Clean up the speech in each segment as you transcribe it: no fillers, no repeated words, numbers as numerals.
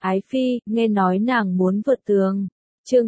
Ái Phi, nghe nói nàng muốn vượt tường. Chương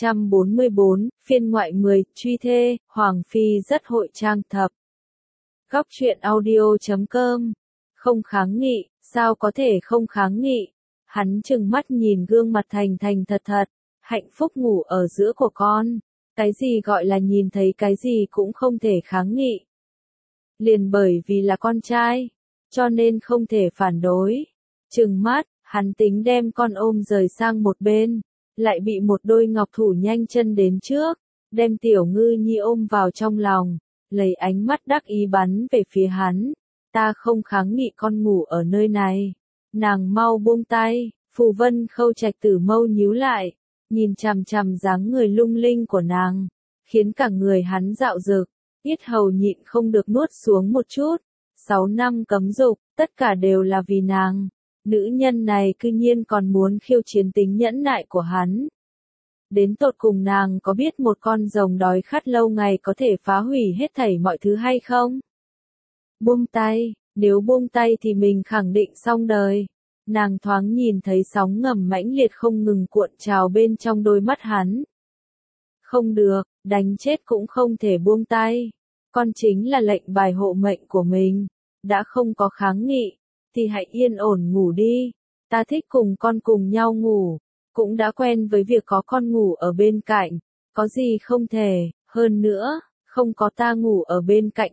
244, phiên ngoại 10, truy thê, Hoàng Phi rất hội trang thập. Góc truyện audio.com. Không kháng nghị, sao có thể không kháng nghị? Hắn trừng mắt nhìn gương mặt thành thành thật thật, hạnh phúc ngủ ở giữa của con. Cái gì gọi là nhìn thấy cái gì cũng không thể kháng nghị. Liền bởi vì là con trai, cho nên không thể phản đối. Trừng mắt, hắn tính đem con ôm rời sang một bên, lại bị một đôi ngọc thủ nhanh chân đến trước, đem Tiểu Ngư Nhi ôm vào trong lòng, lấy ánh mắt đắc ý bắn về phía hắn. Ta không kháng nghị con ngủ ở nơi này. Nàng mau buông tay. Phù Vân Khâu Trạch Tử mâu nhíu lại, nhìn chằm chằm dáng người lung linh của nàng, khiến cả người hắn dạo dực, yết hầu nhịn không được nuốt xuống một chút. 6 năm cấm dục, tất cả đều là vì nàng. Nữ nhân này cư nhiên còn muốn khiêu chiến tính nhẫn nại của hắn. Đến tột cùng nàng có biết một con rồng đói khát lâu ngày có thể phá hủy hết thảy mọi thứ hay không? Buông tay, nếu buông tay thì mình khẳng định xong đời. Nàng thoáng nhìn thấy sóng ngầm mãnh liệt không ngừng cuộn trào bên trong đôi mắt hắn. Không được, đánh chết cũng không thể buông tay. Con chính là lệnh bài hộ mệnh của mình. Đã không có kháng nghị, thì hãy yên ổn ngủ đi. Ta thích cùng con cùng nhau ngủ. Cũng đã quen với việc có con ngủ ở bên cạnh. Có gì không thể, hơn nữa, không có ta ngủ ở bên cạnh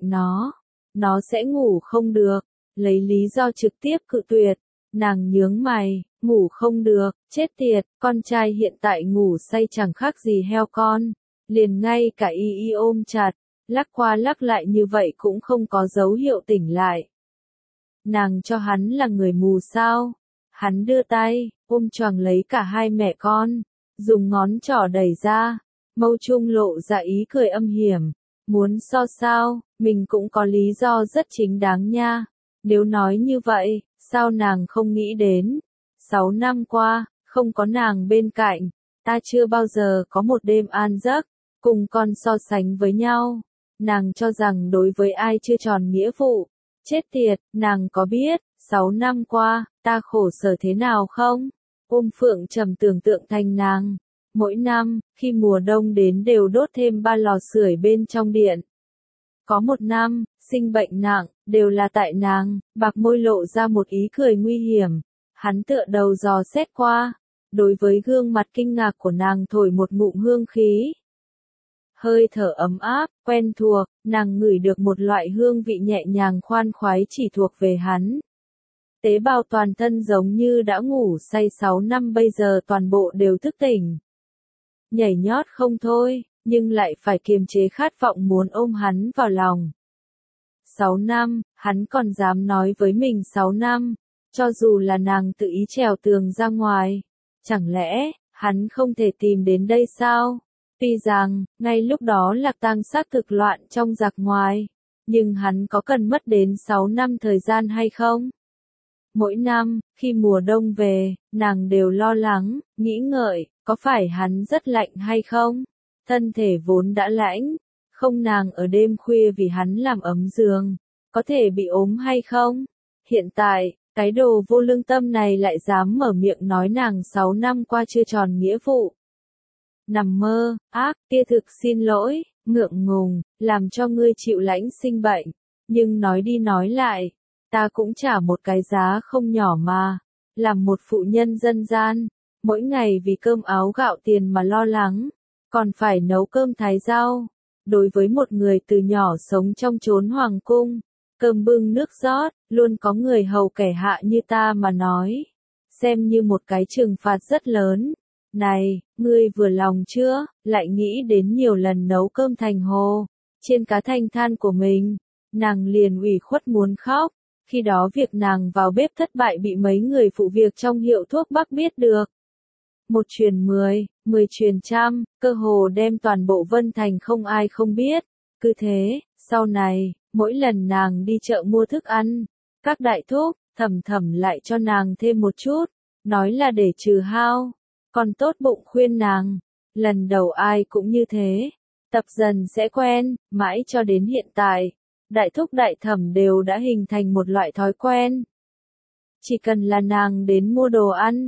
nó sẽ ngủ không được. Lấy lý do trực tiếp cự tuyệt. Nàng nhướng mày, ngủ không được, chết tiệt, con trai hiện tại ngủ say chẳng khác gì heo con. Liền ngay cả y ôm chặt, lắc qua lắc lại như vậy cũng không có dấu hiệu tỉnh lại. Nàng cho hắn là người mù sao? Hắn đưa tay, ôm choàng lấy cả hai mẹ con, dùng ngón trỏ đẩy ra, mâu trung lộ ra ý cười âm hiểm. Muốn so sao, mình cũng có lý do rất chính đáng nha. Nếu nói như vậy, sao nàng không nghĩ đến? 6 năm qua, không có nàng bên cạnh, ta chưa bao giờ có một đêm an giấc, cùng con so sánh với nhau. Nàng cho rằng đối với ai chưa tròn nghĩa vụ. Chết tiệt, nàng có biết, 6 năm qua, ta khổ sở thế nào không? Phượng trầm tưởng tượng thành nàng. Mỗi năm, khi mùa đông đến đều đốt thêm 3 lò sưởi bên trong điện. Có một năm, sinh bệnh nặng, đều là tại nàng. Bạc môi lộ ra một ý cười nguy hiểm. Hắn tựa đầu dò xét qua. Đối với gương mặt kinh ngạc của nàng thổi một ngụm hương khí. Hơi thở ấm áp, quen thuộc, nàng ngửi được một loại hương vị nhẹ nhàng khoan khoái chỉ thuộc về hắn. Tế bào toàn thân giống như đã ngủ say 6 năm bây giờ toàn bộ đều thức tỉnh. Nhảy nhót không thôi, nhưng lại phải kiềm chế khát vọng muốn ôm hắn vào lòng. 6 năm, hắn còn dám nói với mình 6 năm, cho dù là nàng tự ý trèo tường ra ngoài. Chẳng lẽ, hắn không thể tìm đến đây sao? Tuy rằng, ngay lúc đó Lạc Tang xác thực loạn trong giặc ngoài, nhưng hắn có cần mất đến 6 năm thời gian hay không? Mỗi năm, khi mùa đông về, nàng đều lo lắng, nghĩ ngợi, có phải hắn rất lạnh hay không? Thân thể vốn đã lạnh, không nàng ở đêm khuya vì hắn làm ấm giường, có thể bị ốm hay không? Hiện tại, cái đồ vô lương tâm này lại dám mở miệng nói nàng 6 năm qua chưa tròn nghĩa vụ. Nằm mơ, ác, kia thực xin lỗi, ngượng ngùng, làm cho ngươi chịu lãnh sinh bệnh. Nhưng nói đi nói lại, ta cũng trả một cái giá không nhỏ mà. Làm một phụ nhân dân gian, mỗi ngày vì cơm áo gạo tiền mà lo lắng, còn phải nấu cơm thái rau. Đối với một người từ nhỏ sống trong chốn hoàng cung, cơm bưng nước rót, luôn có người hầu kẻ hạ như ta mà nói, xem như một cái trừng phạt rất lớn. Này, ngươi vừa lòng chưa, lại nghĩ đến nhiều lần nấu cơm thành hồ, trên cá thanh than của mình, nàng liền ủy khuất muốn khóc. Khi đó việc nàng vào bếp thất bại bị mấy người phụ việc trong hiệu thuốc Bắc biết được. 1 truyền 10, 10 truyền trăm, cơ hồ đem toàn bộ Vân Thành không ai không biết. Cứ thế, sau này, mỗi lần nàng đi chợ mua thức ăn, các đại thúc, thầm lại cho nàng thêm một chút, nói là để trừ hao. Còn tốt bụng khuyên nàng, lần đầu ai cũng như thế, tập dần sẽ quen, mãi cho đến hiện tại, đại thúc đại thẩm đều đã hình thành một loại thói quen. Chỉ cần là nàng đến mua đồ ăn,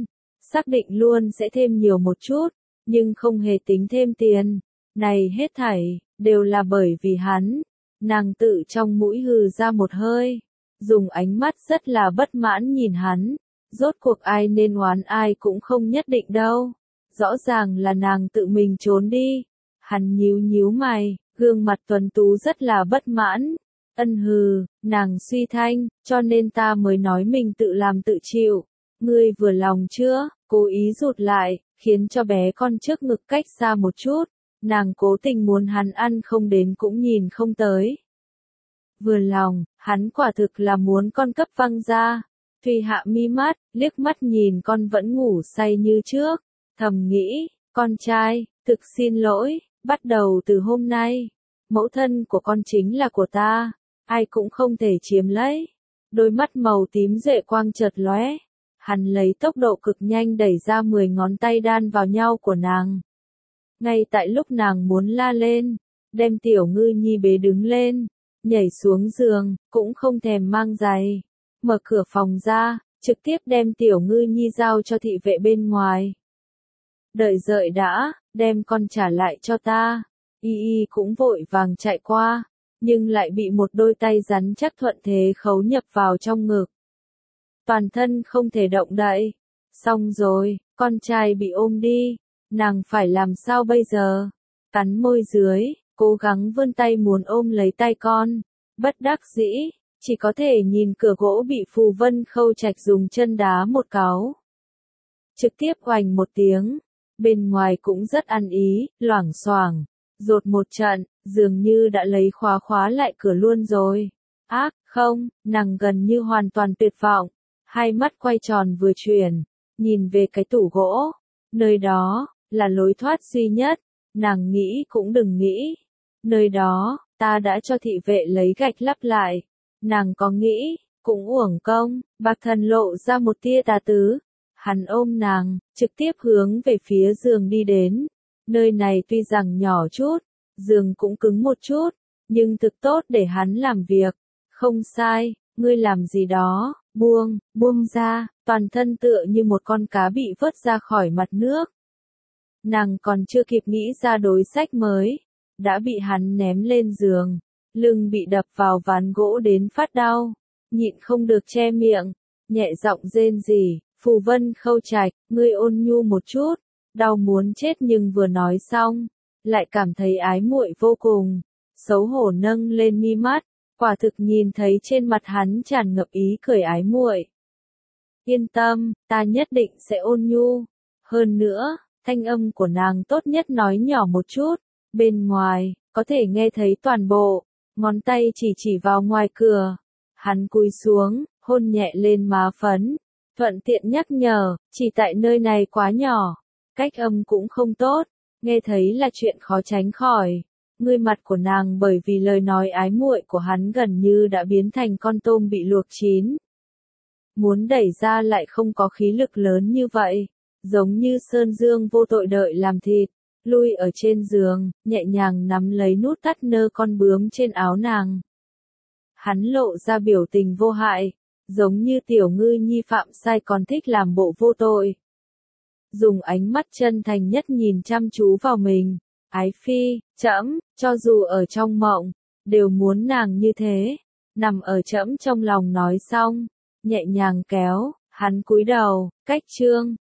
xác định luôn sẽ thêm nhiều một chút, nhưng không hề tính thêm tiền. Này hết thảy, đều là bởi vì hắn. Nàng tự trong mũi hừ ra một hơi, dùng ánh mắt rất là bất mãn nhìn hắn. Rốt cuộc ai nên oán ai cũng không nhất định đâu. Rõ ràng là nàng tự mình trốn đi. Hắn nhíu nhíu mày, gương mặt tuấn tú rất là bất mãn. Ân hừ, nàng suy thanh, cho nên ta mới nói mình tự làm tự chịu. Ngươi vừa lòng chưa? Cố ý rụt lại, khiến cho bé con trước ngực cách xa một chút. Nàng cố tình muốn hắn ăn không đến cũng nhìn không tới. Vừa lòng, hắn quả thực là muốn con cấp văng ra. Thùy hạ mi mắt, liếc mắt nhìn con vẫn ngủ say như trước. Thầm nghĩ, con trai, thực xin lỗi, bắt đầu từ hôm nay. Mẫu thân của con chính là của ta, ai cũng không thể chiếm lấy. Đôi mắt màu tím duệ quang chợt lóe. Hắn lấy tốc độ cực nhanh đẩy ra 10 ngón tay đan vào nhau của nàng. Ngay tại lúc nàng muốn la lên, đem tiểu ngư nhi bế đứng lên, nhảy xuống giường, cũng không thèm mang giày. Mở cửa phòng ra, trực tiếp đem tiểu ngư nhi giao cho thị vệ bên ngoài. Đợi đợi đã, đem con trả lại cho ta. Y Y cũng vội vàng chạy qua, nhưng lại bị một đôi tay rắn chắc thuận thế khấu nhập vào trong ngực. Toàn thân không thể động đậy. Xong rồi, con trai bị ôm đi. Nàng phải làm sao bây giờ? Cắn môi dưới, cố gắng vươn tay muốn ôm lấy tay con. Bất đắc dĩ, chỉ có thể nhìn cửa gỗ bị Phù Vân Khâu Trạch dùng chân đá một cáu. Trực tiếp oành một tiếng. Bên ngoài cũng rất ăn ý, loảng xoảng. Rột một trận, dường như đã lấy khóa khóa lại cửa luôn rồi. Ác, không, nàng gần như hoàn toàn tuyệt vọng. Hai mắt quay tròn vừa chuyển, nhìn về cái tủ gỗ. Nơi đó, là lối thoát duy nhất. Nàng nghĩ cũng đừng nghĩ. Nơi đó, ta đã cho thị vệ lấy gạch lắp lại. Nàng có nghĩ, cũng uổng công. Bạc Thần lộ ra một tia tà tứ. Hắn ôm nàng, trực tiếp hướng về phía giường đi đến. Nơi này tuy rằng nhỏ chút, giường cũng cứng một chút, nhưng thực tốt để hắn làm việc. Không sai, ngươi làm gì đó, buông ra, toàn thân tựa như một con cá bị vớt ra khỏi mặt nước. Nàng còn chưa kịp nghĩ ra đối sách mới, đã bị hắn ném lên giường, lưng bị đập vào ván gỗ đến phát đau, nhịn không được che miệng, nhẹ giọng rên rỉ. Phù Vân Khâu Trạch, ngươi ôn nhu một chút, đau muốn chết nhưng vừa nói xong, lại cảm thấy ái muội vô cùng, xấu hổ nâng lên mi mắt, quả thực nhìn thấy trên mặt hắn tràn ngập ý cười ái muội. Yên tâm, ta nhất định sẽ ôn nhu. Hơn nữa, thanh âm của nàng tốt nhất nói nhỏ một chút, bên ngoài, có thể nghe thấy toàn bộ, ngón tay chỉ vào ngoài cửa. Hắn cúi xuống, hôn nhẹ lên má phấn. Thuận tiện nhắc nhở, chỉ tại nơi này quá nhỏ, cách âm cũng không tốt, nghe thấy là chuyện khó tránh khỏi. Người mặt của nàng bởi vì lời nói ái muội của hắn gần như đã biến thành con tôm bị luộc chín. Muốn đẩy ra lại không có khí lực lớn như vậy, giống như Sơn Dương vô tội đợi làm thịt, lui ở trên giường, nhẹ nhàng nắm lấy nút thắt nơ con bướm trên áo nàng. Hắn lộ ra biểu tình vô hại. Giống như tiểu ngư nhi phạm sai còn thích làm bộ vô tội. Dùng ánh mắt chân thành nhất nhìn chăm chú vào mình. Ái phi, trẫm, cho dù ở trong mộng, đều muốn nàng như thế. Nằm ở trẫm trong lòng nói xong, nhẹ nhàng kéo, hắn cúi đầu, cách chương.